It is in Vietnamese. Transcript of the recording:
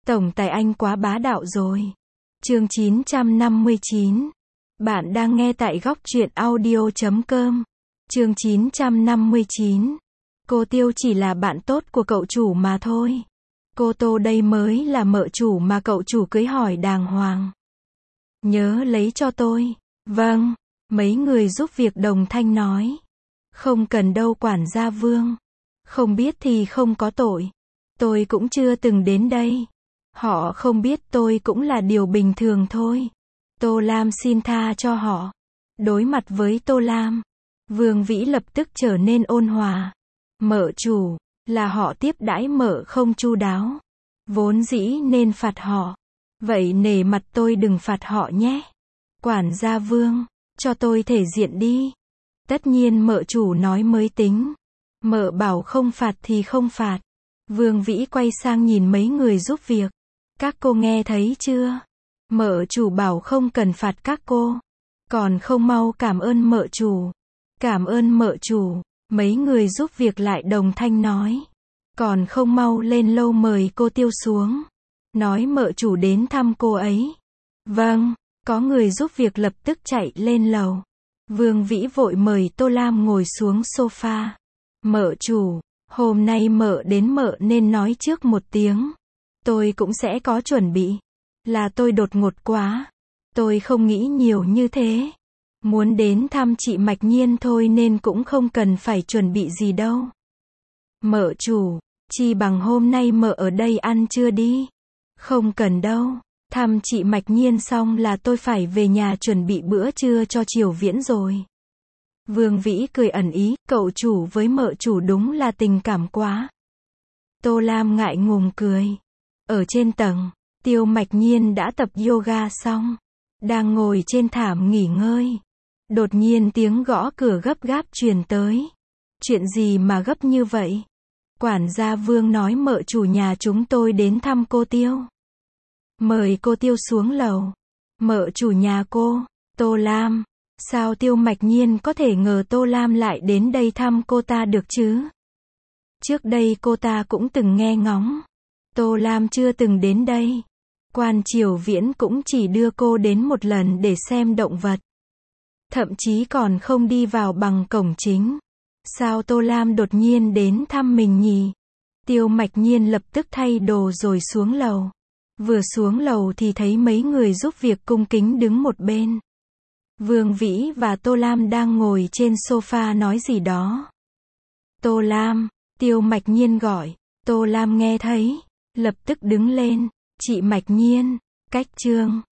Tổng tài anh quá bá đạo rồi. Chương 959. Bạn đang nghe tại góc truyện audio.com. Chương 959. Cô Tiêu chỉ là bạn tốt của cậu chủ mà thôi. Cô Tô đây mới là mợ chủ mà cậu chủ cưới hỏi đàng hoàng. Nhớ lấy cho tôi. Vâng. Mấy người giúp việc đồng thanh nói. Không cần đâu quản gia Vương. Không biết thì không có tội. Tôi cũng chưa từng đến đây. Họ không biết tôi cũng là điều bình thường thôi. Tô Lam xin tha cho họ. Đối mặt với Tô Lam, Vương Vĩ lập tức trở nên ôn hòa. Mợ chủ, là họ tiếp đãi mợ không chu đáo. Vốn dĩ nên phạt họ. Vậy nể mặt tôi đừng phạt họ nhé. Quản gia Vương, cho tôi thể diện đi. Tất nhiên mợ chủ nói mới tính. Mợ bảo không phạt thì không phạt. Vương Vĩ quay sang nhìn mấy người giúp việc. Các cô nghe thấy chưa? Mợ chủ bảo không cần phạt các cô. Còn không mau cảm ơn mợ chủ. Cảm ơn mợ chủ. Mấy người giúp việc lại đồng thanh nói. Còn không mau lên lâu mời cô Tiêu xuống. Nói mợ chủ đến thăm cô ấy. Vâng, có người giúp việc lập tức chạy lên lầu. Vương Vĩ vội mời Tô Lam ngồi xuống sofa. Mợ chủ, hôm nay mợ đến mợ nên nói trước một tiếng. Tôi cũng sẽ có chuẩn bị. Là tôi đột ngột quá. Tôi không nghĩ nhiều như thế. Muốn đến thăm chị Mạch Nhiên thôi nên cũng không cần phải chuẩn bị gì đâu. Mợ chủ, chi bằng hôm nay mợ ở đây ăn trưa đi. Không cần đâu. Thăm chị Mạch Nhiên xong là tôi phải về nhà chuẩn bị bữa trưa cho Triều Viễn rồi. Vương Vĩ cười ẩn ý, cậu chủ với mợ chủ đúng là tình cảm quá. Tô Lam ngại ngùng cười. Ở trên tầng, Tiêu Mạch Nhiên đã tập yoga xong. Đang ngồi trên thảm nghỉ ngơi. Đột nhiên tiếng gõ cửa gấp gáp truyền tới. Chuyện gì mà gấp như vậy? Quản gia Vương nói mợ chủ nhà chúng tôi đến thăm cô Tiêu. Mời cô Tiêu xuống lầu. Mợ chủ nhà cô, Tô Lam. Sao Tiêu Mạch Nhiên có thể ngờ Tô Lam lại đến đây thăm cô ta được chứ? Trước đây cô ta cũng từng nghe ngóng. Tô Lam chưa từng đến đây. Quan Triều Viễn cũng chỉ đưa cô đến một lần để xem động vật. Thậm chí còn không đi vào bằng cổng chính. Sao Tô Lam đột nhiên đến thăm mình nhỉ? Tiêu Mạch Nhiên lập tức thay đồ rồi xuống lầu. Vừa xuống lầu thì thấy mấy người giúp việc cung kính đứng một bên. Vương Vĩ và Tô Lam đang ngồi trên sofa nói gì đó. Tô Lam, Tiêu Mạch Nhiên gọi. Tô Lam nghe thấy, lập tức đứng lên. Chị Mạch Nhiên, cách Trương,